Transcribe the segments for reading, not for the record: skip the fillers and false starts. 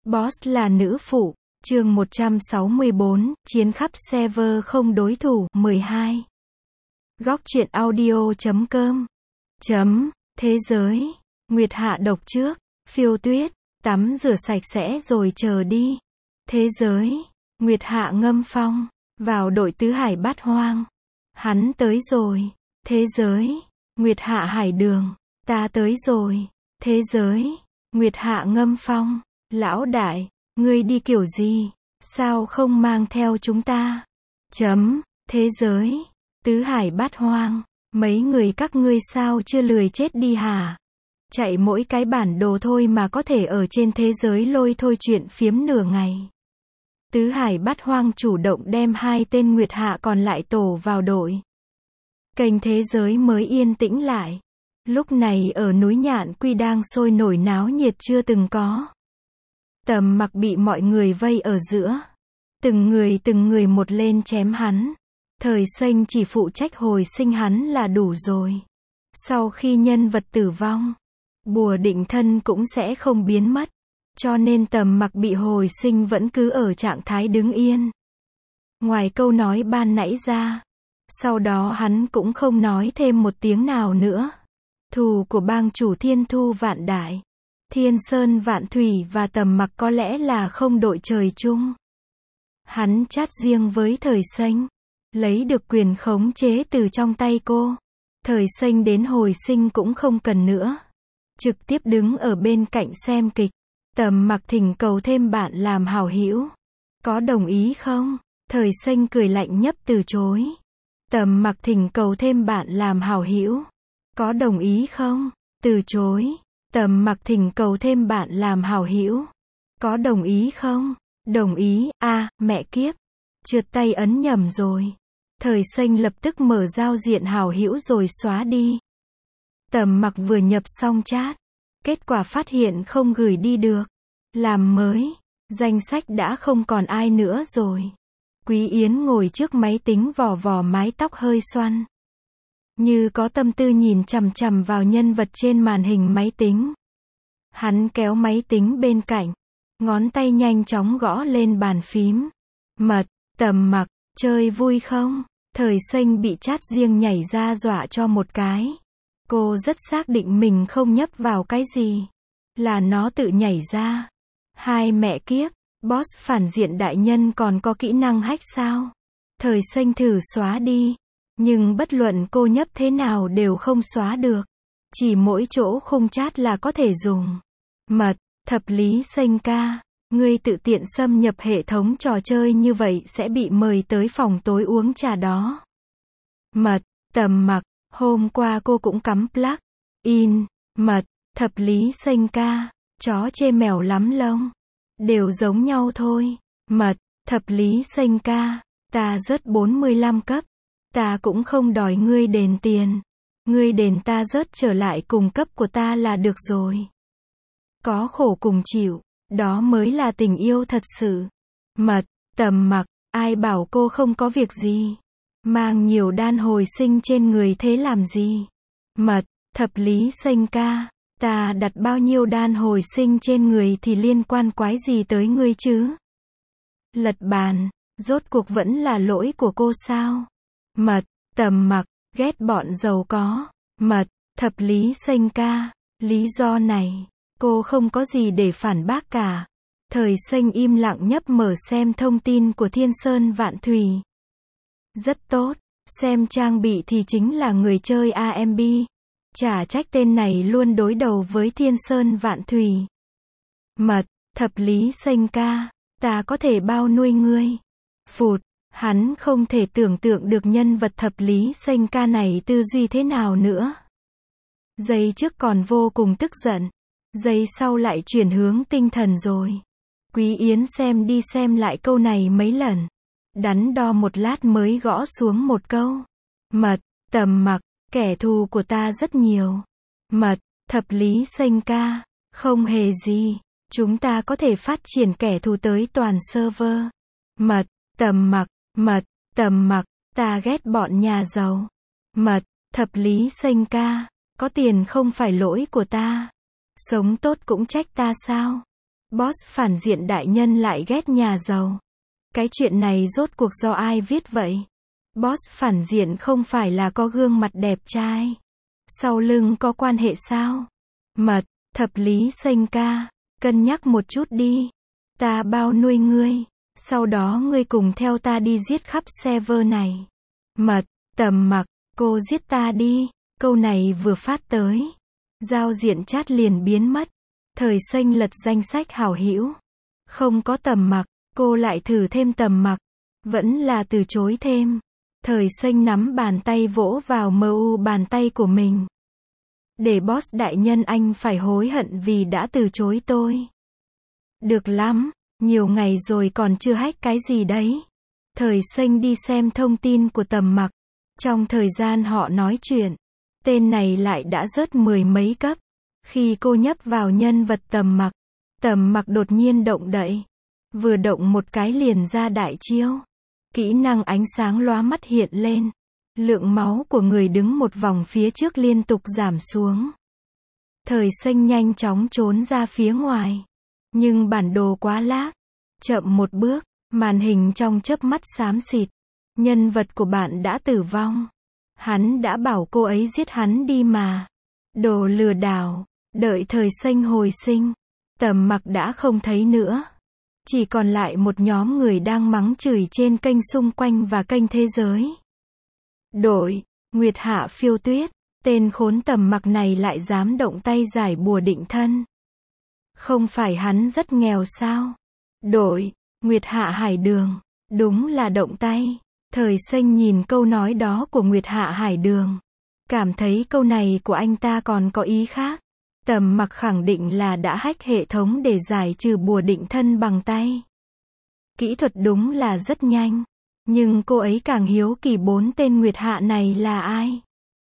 Boss là nữ phụ. Chương 164, chiến khắp server không đối thủ. 12. Góc truyện audio.com. Thế giới. Nguyệt Hạ đọc trước. Phiêu Tuyết. Tắm rửa sạch sẽ rồi chờ đi. Thế giới. Nguyệt Hạ ngâm phong. Vào đội tứ hải bát hoang. Hắn tới rồi. Thế giới. Nguyệt Hạ hải đường. Ta tới rồi. Thế giới. Nguyệt Hạ ngâm phong. Lão đại, ngươi đi kiểu gì? Sao không mang theo chúng ta? Thế giới. Tứ hải bát hoang. Mấy người các ngươi sao chưa lười chết đi hả? Chạy mỗi cái bản đồ thôi mà có thể ở trên thế giới lôi thôi chuyện phiếm nửa ngày. Tứ hải bát hoang chủ động đem 2 tên Nguyệt Hạ còn lại tổ vào đội. Kênh thế giới mới yên tĩnh lại. Lúc này ở núi Nhạn Quy đang sôi nổi náo nhiệt chưa từng có. Tầm Mặc bị mọi người vây ở giữa. Từng người một lên chém hắn. Thời Xanh chỉ phụ trách hồi sinh hắn là đủ rồi. Sau khi nhân vật tử vong, bùa định thân cũng sẽ không biến mất. Cho nên Tầm Mặc bị hồi sinh vẫn cứ ở trạng thái đứng yên. Ngoài câu nói ban nãy ra, sau đó hắn cũng không nói thêm một tiếng nào nữa. Thù của bang chủ Thiên Thu Vạn Đại, Thiên Sơn Vạn Thủy và Tầm Mặc có lẽ là không đội trời chung. Hắn chát riêng với Thời Xanh, lấy được quyền khống chế từ trong tay cô. Thời Xanh đến hồi sinh cũng không cần nữa, trực tiếp đứng ở bên cạnh xem kịch. Tầm Mặc thỉnh cầu thêm bạn làm hảo hữu. Có đồng ý không? Thời Xanh cười lạnh nhấp từ chối. Tầm Mặc thỉnh cầu thêm bạn làm hảo hữu. Có đồng ý không? Từ chối. Tầm Mặc thỉnh cầu thêm bạn làm hảo hữu. Có đồng ý không? Đồng ý. Mẹ kiếp. Trượt tay ấn nhầm rồi. Thời Xanh lập tức mở giao diện hảo hữu rồi xóa đi. Tầm Mặc vừa nhập xong chat, kết quả phát hiện không gửi đi được. Làm mới. Danh sách đã không còn ai nữa rồi. Quý Yến ngồi trước máy tính vò vò mái tóc hơi xoăn, như có tâm tư nhìn chằm chằm vào nhân vật trên màn hình máy tính. Hắn kéo máy tính bên cạnh, ngón tay nhanh chóng gõ lên bàn phím. Mật, Tầm Mặc, chơi vui không? Thời Xanh bị chat riêng nhảy ra dọa cho một cái. Cô rất xác định mình không nhấp vào cái gì. Là nó tự nhảy ra. Hai mẹ kiếp, boss phản diện đại nhân còn có kỹ năng hack sao? Thời Xanh thử xóa đi. Nhưng bất luận cô nhấp thế nào đều không xóa được. Chỉ mỗi chỗ khung chat là có thể dùng. Mật, Thập Lý Xanh ca, ngươi tự tiện xâm nhập hệ thống trò chơi như vậy sẽ bị mời tới phòng tối uống trà đó. Mật, Tầm Mặc, hôm qua cô cũng cắm plug in. Mật, Thập Lý Xanh ca, chó chê mèo lắm lông. Đều giống nhau thôi. Mật, Thập Lý Xanh ca, ta rớt 45 cấp. Ta cũng không đòi ngươi đền tiền. Ngươi đền ta rớt trở lại cùng cấp của ta là được rồi. Có khổ cùng chịu, đó mới là tình yêu thật sự. Mật, Tầm Mặc, ai bảo cô không có việc gì? Mang nhiều đan hồi sinh trên người thế làm gì? Mật, Thập Lý Xanh ca, ta đặt bao nhiêu đan hồi sinh trên người thì liên quan quái gì tới ngươi chứ? Lật bàn, rốt cuộc vẫn là lỗi của cô sao? Mật, Tầm Mặc, ghét bọn giàu có. Mật, Thập Lý Xanh ca, lý do này, cô không có gì để phản bác cả. Thời Xanh im lặng nhấp mở xem thông tin của Thiên Sơn Vạn Thủy. Rất tốt, xem trang bị thì chính là người chơi AMB. Chả trách tên này luôn đối đầu với Thiên Sơn Vạn Thủy. Mật, Thập Lý Xanh ca, ta có thể bao nuôi ngươi. Phụt. Hắn không thể tưởng tượng được nhân vật Thập Lý Xanh ca này tư duy thế nào nữa. Giây trước còn vô cùng tức giận, giây sau lại chuyển hướng tinh thần rồi. Quý Yến xem đi xem lại câu này mấy lần, đắn đo một lát mới gõ xuống một câu. Mật, Tầm Mặc, kẻ thù của ta rất nhiều. Mật, Thập Lý Xanh ca, không hề gì, chúng ta có thể phát triển kẻ thù tới toàn server. Mật, Tầm Mặc, Mật, Tầm Mặc, ta ghét bọn nhà giàu. Mật, Thập Lý Xanh ca, có tiền không phải lỗi của ta. Sống tốt cũng trách ta sao? Boss phản diện đại nhân lại ghét nhà giàu. Cái chuyện này rốt cuộc do ai viết vậy? Boss phản diện không phải là có gương mặt đẹp trai. Sau lưng có quan hệ sao? Mật, thập lý xanh ca, cân nhắc một chút đi. Ta bao nuôi ngươi. Sau đó ngươi cùng theo ta đi giết khắp server này. Mật, Tầm Mặc, cô giết ta đi. Câu này vừa phát tới, giao diện chat liền biến mất. Thời Xanh lật danh sách hảo hữu. Không có Tầm Mặc, cô lại thử thêm Tầm Mặc. Vẫn là từ chối thêm. Thời Xanh nắm bàn tay vỗ vào mu bàn tay của mình. Để boss đại nhân anh phải hối hận vì đã từ chối tôi. Được lắm, nhiều ngày rồi còn chưa hack cái gì đấy. Thời Xanh đi xem thông tin của Tầm Mặc. Trong thời gian họ nói chuyện, tên này lại đã rớt 10 mấy cấp. Khi cô nhấp vào nhân vật Tầm Mặc đột nhiên động đậy. Vừa động một cái liền ra đại chiêu. Kỹ năng ánh sáng lóa mắt hiện lên. Lượng máu của người đứng một vòng phía trước liên tục giảm xuống. Thời Xanh nhanh chóng trốn ra phía ngoài. Nhưng bản đồ quá lag. Chậm một bước, màn hình trong chớp mắt xám xịt. Nhân vật của bạn đã tử vong. Hắn đã bảo cô ấy giết hắn đi mà. Đồ lừa đảo. Đợi Thời Xanh hồi sinh, Tầm Mặc đã không thấy nữa. Chỉ còn lại một nhóm người đang mắng chửi trên kênh xung quanh và kênh thế giới. Đội, Nguyệt Hạ Phiêu Tuyết, tên khốn Tầm Mặc này lại dám động tay giải bùa định thân. Không phải hắn rất nghèo sao? Đội, Nguyệt Hạ Hải Đường, đúng là động tay. Thời Xanh nhìn câu nói đó của Nguyệt Hạ Hải Đường. Cảm thấy câu này của anh ta còn có ý khác. Tầm Mặc khẳng định là đã hack hệ thống để giải trừ bùa định thân bằng tay. Kỹ thuật đúng là rất nhanh. Nhưng cô ấy càng hiếu kỳ 4 tên Nguyệt Hạ này là ai.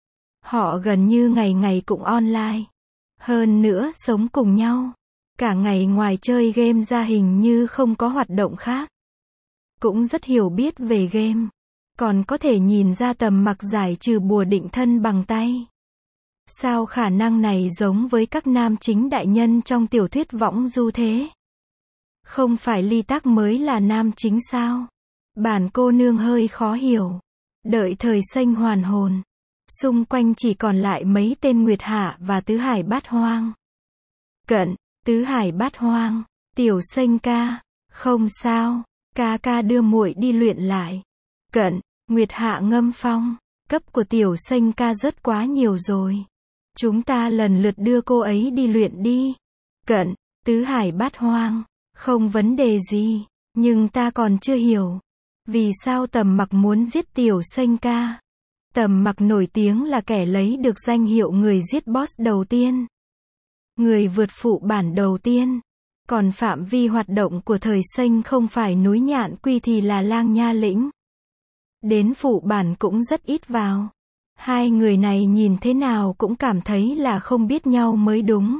Họ gần như ngày ngày cũng online. Hơn nữa sống cùng nhau. Cả ngày ngoài chơi game ra hình như không có hoạt động khác. Cũng rất hiểu biết về game. Còn có thể nhìn ra Tầm Mặc giải trừ bùa định thân bằng tay. Sao khả năng này giống với các nam chính đại nhân trong tiểu thuyết võng du thế? Không phải Ly Tác mới là nam chính sao? Bản cô nương hơi khó hiểu. Đợi Thời Xanh hoàn hồn. Xung quanh chỉ còn lại mấy tên Nguyệt Hạ và Tứ Hải Bát Hoang. Cận, Tứ Hải Bát Hoang, Tiểu Xanh ca. Không sao, ca đưa muội đi luyện lại. Cận, Nguyệt Hạ Ngâm Phong. Cấp của Tiểu Xanh ca rất quá nhiều rồi. Chúng ta lần lượt đưa cô ấy đi luyện đi. Cận, Tứ Hải Bát Hoang. Không vấn đề gì, nhưng ta còn chưa hiểu. Vì sao Tầm Mặc muốn giết Tiểu Xanh ca? Tầm Mặc nổi tiếng là kẻ lấy được danh hiệu người giết boss đầu tiên. Người vượt phụ bản đầu tiên. Còn phạm vi hoạt động của Thời Xanh không phải núi Nhạn Quy thì là Lang Nha Lĩnh. Đến phụ bản cũng rất ít vào. Hai người này nhìn thế nào cũng cảm thấy là không biết nhau mới đúng.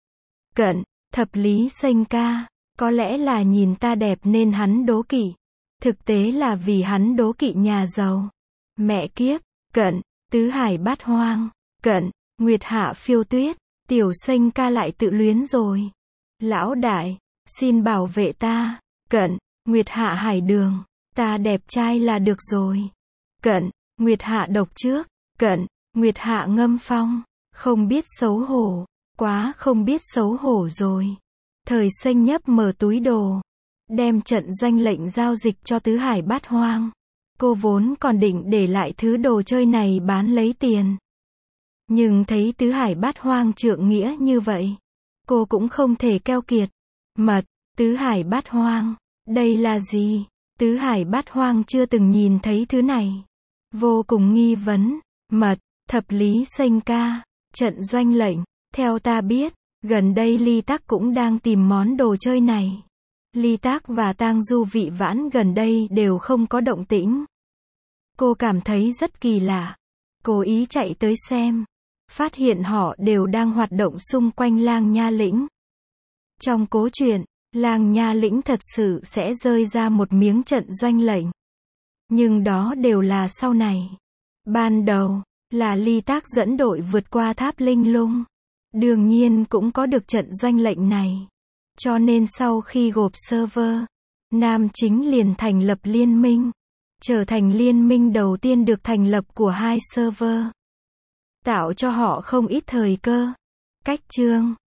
Cận, thập lý xanh ca. Có lẽ là nhìn ta đẹp nên hắn đố kỵ. Thực tế là vì hắn đố kỵ nhà giàu. Mẹ kiếp, Cận, Tứ Hải Bát Hoang. Cận, Nguyệt Hạ Phiêu Tuyết. Tiểu Xanh ca lại tự luyến rồi. Lão đại, xin bảo vệ ta. Cận, Nguyệt Hạ Hải Đường. Ta đẹp trai là được rồi. Cận, Nguyệt Hạ Độc trước. Cận, Nguyệt Hạ Ngâm Phong. Không biết xấu hổ. Quá không biết xấu hổ rồi. Thời Xanh nhấp mở túi đồ. Đem trận doanh lệnh giao dịch cho Tứ Hải Bát Hoang. Cô vốn còn định để lại thứ đồ chơi này bán lấy tiền. Nhưng thấy Tứ Hải Bát Hoang trượng nghĩa như vậy. Cô cũng không thể keo kiệt. Mật, Tứ Hải Bát Hoang. Đây là gì? Tứ Hải Bát Hoang chưa từng nhìn thấy thứ này. Vô cùng nghi vấn. Mật, thập lý xanh ca. Trận doanh lệnh. Theo ta biết, gần đây Ly Tác cũng đang tìm món đồ chơi này. Ly Tác và Tang Du Vị Vãn gần đây đều không có động tĩnh. Cô cảm thấy rất kỳ lạ. Cố ý chạy tới xem. Phát hiện họ đều đang hoạt động xung quanh Lang Nha Lĩnh. Trong cố truyện, Lang Nha Lĩnh thật sự sẽ rơi ra một miếng trận doanh lệnh. Nhưng đó đều là sau này. Ban đầu, là Ly Tác dẫn đội vượt qua tháp Linh Lung. Đương nhiên cũng có được trận doanh lệnh này. Cho nên sau khi gộp server, Nam Chính liền thành lập liên minh, trở thành liên minh đầu tiên được thành lập của hai server, tạo cho họ không ít thời cơ. Cách chương